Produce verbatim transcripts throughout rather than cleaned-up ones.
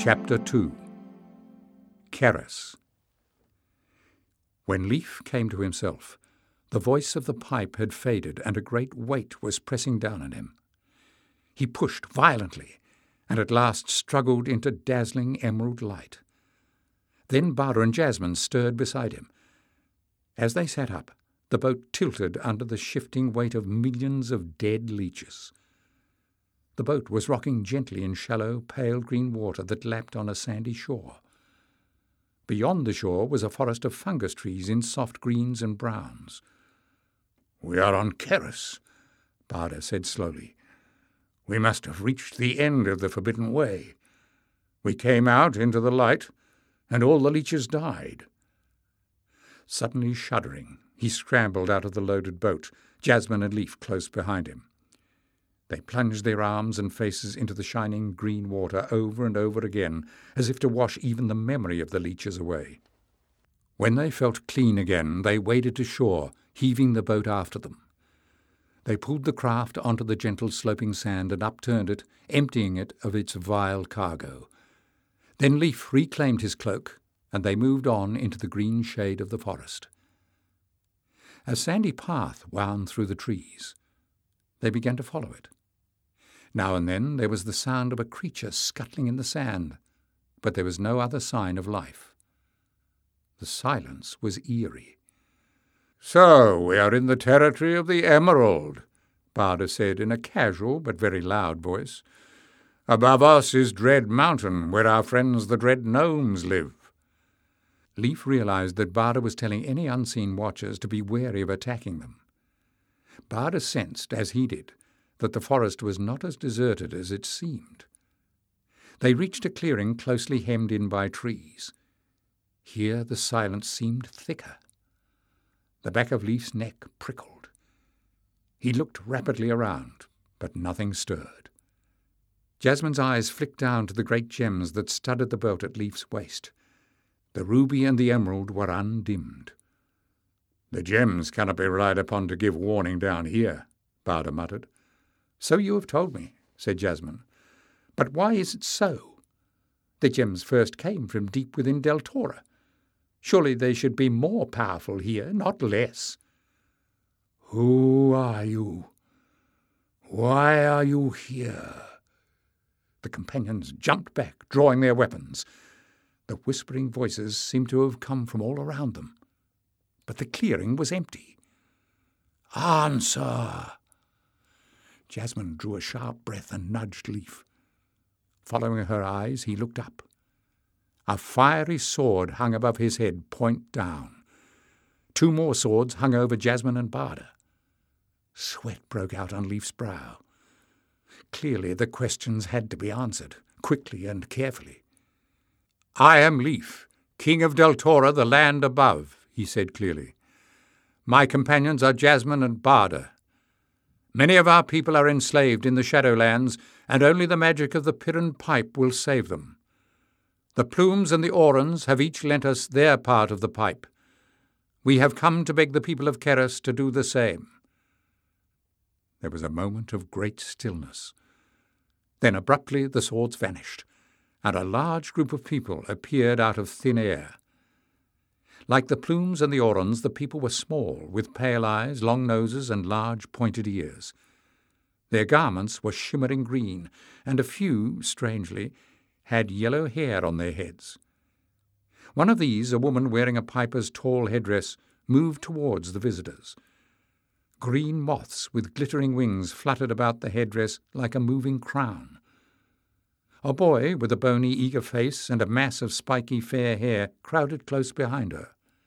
Chapter two. Keris. When Leif came to himself, the voice of the pipe had faded and a great weight was pressing down on him. He pushed violently and at last struggled into dazzling emerald light. Then Bada and Jasmine stirred beside him. As they sat up, the boat tilted under the shifting weight of millions of dead leeches. The boat was rocking gently in shallow, pale green water that lapped on a sandy shore. Beyond the shore was a forest of fungus trees in soft greens and browns. "We are on Keris," Bada said slowly. "We must have reached the end of the Forbidden Way. We came out into the light, and all the leeches died." Suddenly shuddering, he scrambled out of the loaded boat, Jasmine and Leif close behind him. They plunged their arms and faces into the shining green water over and over again, as if to wash even the memory of the leeches away. When they felt clean again, they waded to shore, heaving the boat after them. They pulled the craft onto the gentle sloping sand and upturned it, emptying it of its vile cargo. Then Leif reclaimed his cloak, and they moved on into the green shade of the forest. A sandy path wound through the trees. They began to follow it. Now and then there was the sound of a creature scuttling in the sand, but there was no other sign of life. The silence was eerie. "So we are in the territory of the Emerald," Bada said in a casual but very loud voice. "Above us is Dread Mountain, where our friends the Dread Gnomes live." Leif realized that Bada was telling any unseen watchers to be wary of attacking them. Bada sensed, as he did, that the forest was not as deserted as it seemed. They reached a clearing closely hemmed in by trees. Here the silence seemed thicker. The back of Leif's neck prickled. He looked rapidly around, but nothing stirred. Jasmine's eyes flicked down to the great gems that studded the belt at Leif's waist. The ruby and the emerald were undimmed. "The gems cannot be relied upon to give warning down here," Bada muttered. "So you have told me," said Jasmine. "But why is it so? The gems first came from deep within Deltora. Surely they should be more powerful here, not less." "Who are you? Why are you here?" The companions jumped back, drawing their weapons. The whispering voices seemed to have come from all around them, but the clearing was empty. "Answer!" Jasmine drew a sharp breath and nudged Leif. Following her eyes, he looked up. A fiery sword hung above his head, point down. Two more swords hung over Jasmine and Bada. Sweat broke out on Leif's brow. Clearly the questions had to be answered, quickly and carefully. "I am Leif, King of Deltora, the land above," he said clearly. "My companions are Jasmine and Bada. Many of our people are enslaved in the Shadowlands, and only the magic of the Piran pipe will save them. The Plumes and the Orans have each lent us their part of the pipe. We have come to beg the people of Keris to do the same." There was a moment of great stillness. Then abruptly the swords vanished, and a large group of people appeared out of thin air. Like the Plumes and the Orans, the people were small, with pale eyes, long noses, and large pointed ears. Their garments were shimmering green, and a few, strangely, had yellow hair on their heads. One of these, a woman wearing a piper's tall headdress, moved towards the visitors. Green moths with glittering wings fluttered about the headdress like a moving crown. A boy with a bony, eager face and a mass of spiky fair hair crowded close behind her.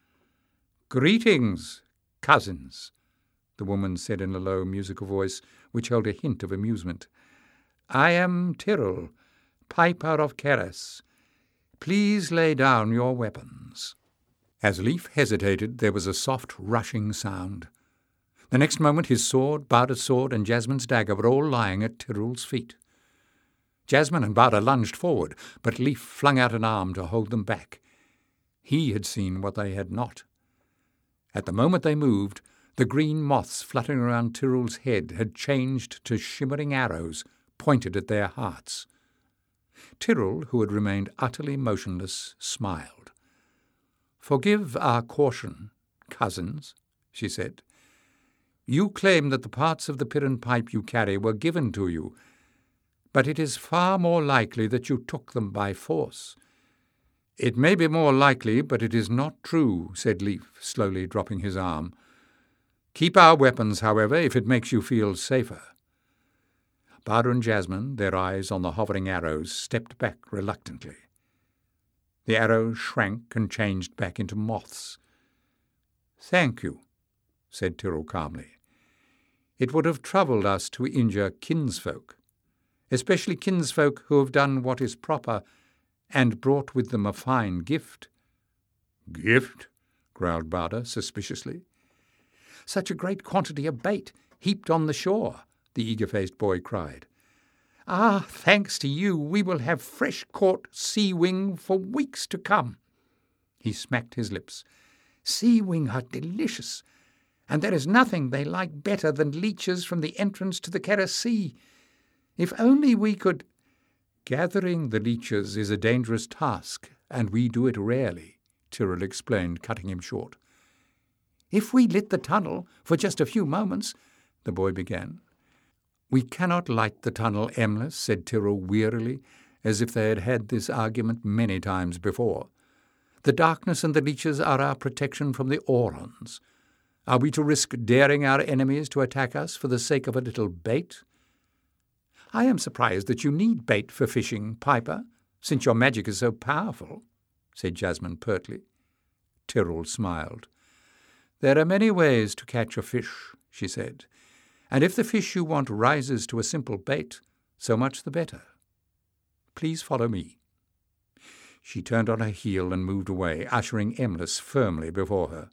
"Greetings, cousins," the woman said in a low, musical voice which held a hint of amusement. "I am Tyrrell, Piper of Keris. Please lay down your weapons." As Leif hesitated, there was a soft, rushing sound. The next moment his sword, Bada's sword, and Jasmine's dagger were all lying at Tyrrell's feet. Jasmine and Bada lunged forward, but Leif flung out an arm to hold them back. He had seen what they had not. At the moment they moved, the green moths fluttering around Tyrrell's head had changed to shimmering arrows pointed at their hearts. Tyrrell, who had remained utterly motionless, smiled. "Forgive our caution, cousins," she said. "You claim that the parts of the Piran pipe you carry were given to you, but it is far more likely that you took them by force." "It may be more likely, but it is not true," said Leif, slowly dropping his arm. "Keep our weapons, however, if it makes you feel safer." Barbara and Jasmine, their eyes on the hovering arrows, stepped back reluctantly. The arrows shrank and changed back into moths. "Thank you," said Tyrrell calmly. "It would have troubled us to injure kinsfolk, especially kinsfolk who have done what is proper and brought with them a fine gift." "Gift?" growled Barbara suspiciously. "Such a great quantity of bait heaped on the shore," the eager-faced boy cried. "Ah, thanks to you, we will have fresh-caught sea-wing for weeks to come." He smacked his lips. "Sea-wing are delicious, and there is nothing they like better than leeches from the entrance to the Kerris Sea. If only we could—" "Gathering the leeches is a dangerous task, and we do it rarely," Tyrrell explained, cutting him short. "If we lit the tunnel for just a few moments," the boy began. "We cannot light the tunnel, Emless," said Tyrrell wearily, as if they had had this argument many times before. "The darkness and the leeches are our protection from the Aurons. Are we to risk daring our enemies to attack us for the sake of a little bait?" "I am surprised that you need bait for fishing, Piper, since your magic is so powerful," said Jasmine pertly. Tyrrell smiled. "There are many ways to catch a fish," she said, "and if the fish you want rises to a simple bait, so much the better. Please follow me." She turned on her heel and moved away, ushering Emless firmly before her.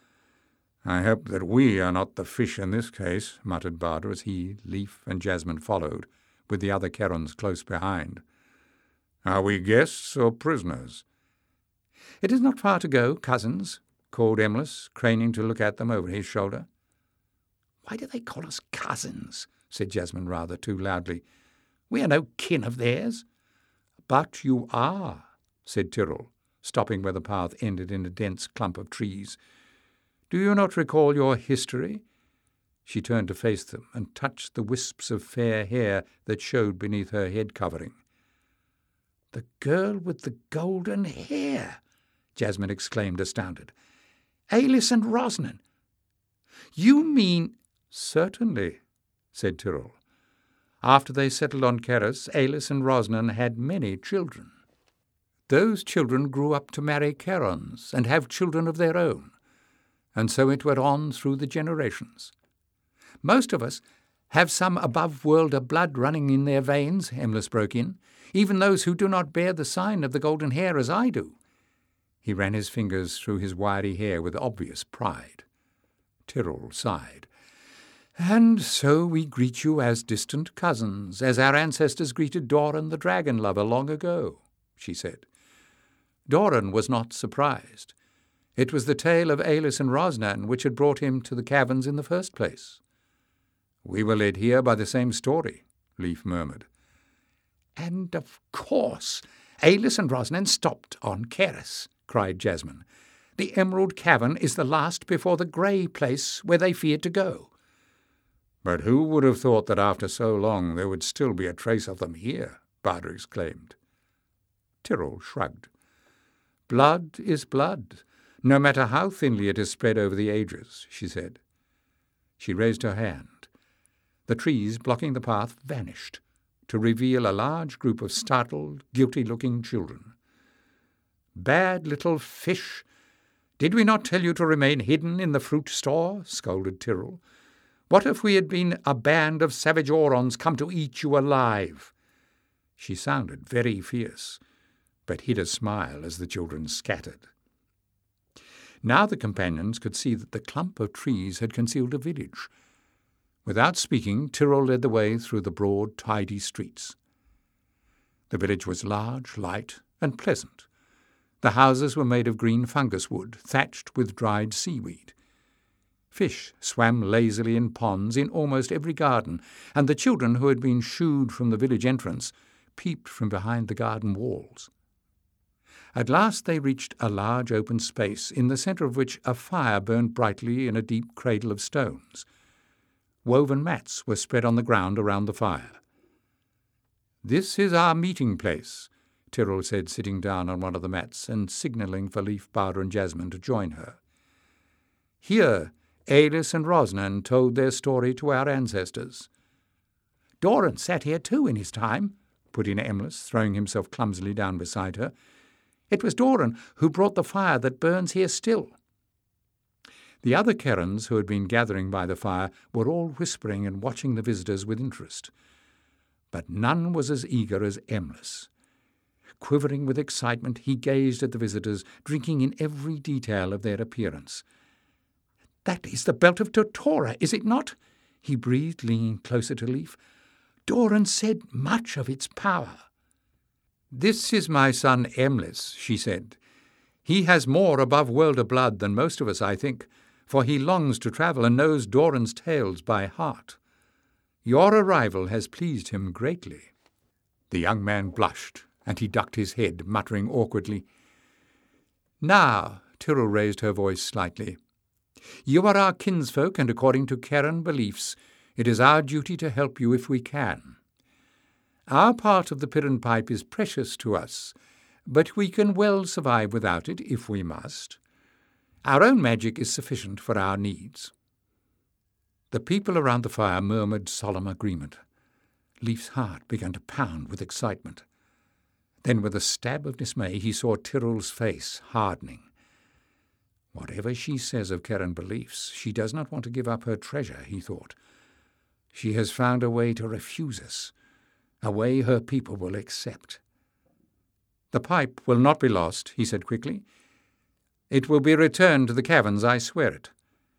"I hope that we are not the fish in this case," muttered Barbara as he, Leif, and Jasmine followed, with the other Kerons close behind. "Are we guests or prisoners?" "It is not far to go, cousins," called Emless, craning to look at them over his shoulder. "Why do they call us cousins?" said Jasmine rather too loudly. "We are no kin of theirs." "But you are," said Tyrrell, stopping where the path ended in a dense clump of trees. "Do you not recall your history?" She turned to face them and touched the wisps of fair hair that showed beneath her head covering. "The girl with the golden hair!" Jasmine exclaimed, astounded. "Alis and Rosnan! You mean—" "Certainly," said Tyrrell. "After they settled on Kerris, Alis and Rosnan had many children. Those children grew up to marry Kerons and have children of their own, and so it went on through the generations. Most of us have some above-worlder blood running in their veins," Emless broke in, "even those who do not bear the sign of the golden hair as I do." He ran his fingers through his wiry hair with obvious pride. Tyrrell sighed. "And so we greet you as distant cousins, as our ancestors greeted Doran the dragon lover long ago," she said. Doran was not surprised. It was the tale of Alis and Rosnan which had brought him to the caverns in the first place. "We were led here by the same story," Leif murmured. "And of course Alis and Rosnan stopped on Kerris," cried Jasmine. "The Emerald Cavern is the last before the grey place where they feared to go." "But who would have thought that after so long there would still be a trace of them here?" Barbara exclaimed. Tyrrell shrugged. "Blood is blood, no matter how thinly it is spread over the ages," she said. She raised her hand. The trees blocking the path vanished, to reveal a large group of startled, guilty-looking children. "Bad little fish! Did we not tell you to remain hidden in the fruit store?" scolded Tyrrell. "What if we had been a band of savage Aurons come to eat you alive?" She sounded very fierce, but hid a smile as the children scattered. Now the companions could see that the clump of trees had concealed a village. Without speaking, Tyrrell led the way through the broad, tidy streets. The village was large, light, and pleasant. The houses were made of green fungus wood, thatched with dried seaweed. Fish swam lazily in ponds in almost every garden, and the children who had been shooed from the village entrance peeped from behind the garden walls. At last they reached a large open space, in the centre of which a fire burned brightly in a deep cradle of stones. Woven mats were spread on the ground around the fire. "This is our meeting place," Tyrrell said, sitting down on one of the mats and signalling for Leaf, Powder and Jasmine to join her. "Here, Alis and Rosnan told their story to our ancestors." "Doran sat here too in his time," put in Emless, throwing himself clumsily down beside her. "It was Doran who brought the fire that burns here still." The other Kerans who had been gathering by the fire were all whispering and watching the visitors with interest. But none was as eager as Emless. Quivering with excitement, he gazed at the visitors, drinking in every detail of their appearance. "That is the belt of Totora, is it not?" he breathed, leaning closer to Leaf. "Doran said much of its power." "This is my son Emless," she said. "He has more above-worlder blood than most of us, I think, for he longs to travel and knows Doran's tales by heart. Your arrival has pleased him greatly." The young man blushed, and he ducked his head, muttering awkwardly. "Now," Tyrrell raised her voice slightly, "you are our kinsfolk, and according to Keran beliefs, it is our duty to help you if we can. Our part of the Piran pipe is precious to us, but we can well survive without it if we must. Our own magic is sufficient for our needs." The people around the fire murmured solemn agreement. Leaf's heart began to pound with excitement. Then, with a stab of dismay, he saw Tyrrell's face hardening. Whatever she says of Keran beliefs, she does not want to give up her treasure, he thought. She has found a way to refuse us, a way her people will accept. "The pipe will not be lost," he said quickly. "It will be returned to the caverns, I swear it."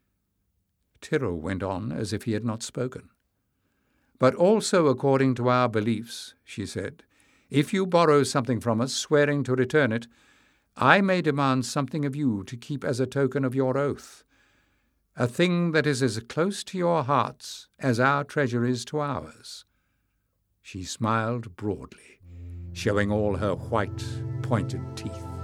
Tyrrell went on as if he had not spoken. "But also according to our beliefs," she said, "if you borrow something from us, swearing to return it, I may demand something of you to keep as a token of your oath, a thing that is as close to your hearts as our treasure is to ours." She smiled broadly, showing all her white, pointed teeth.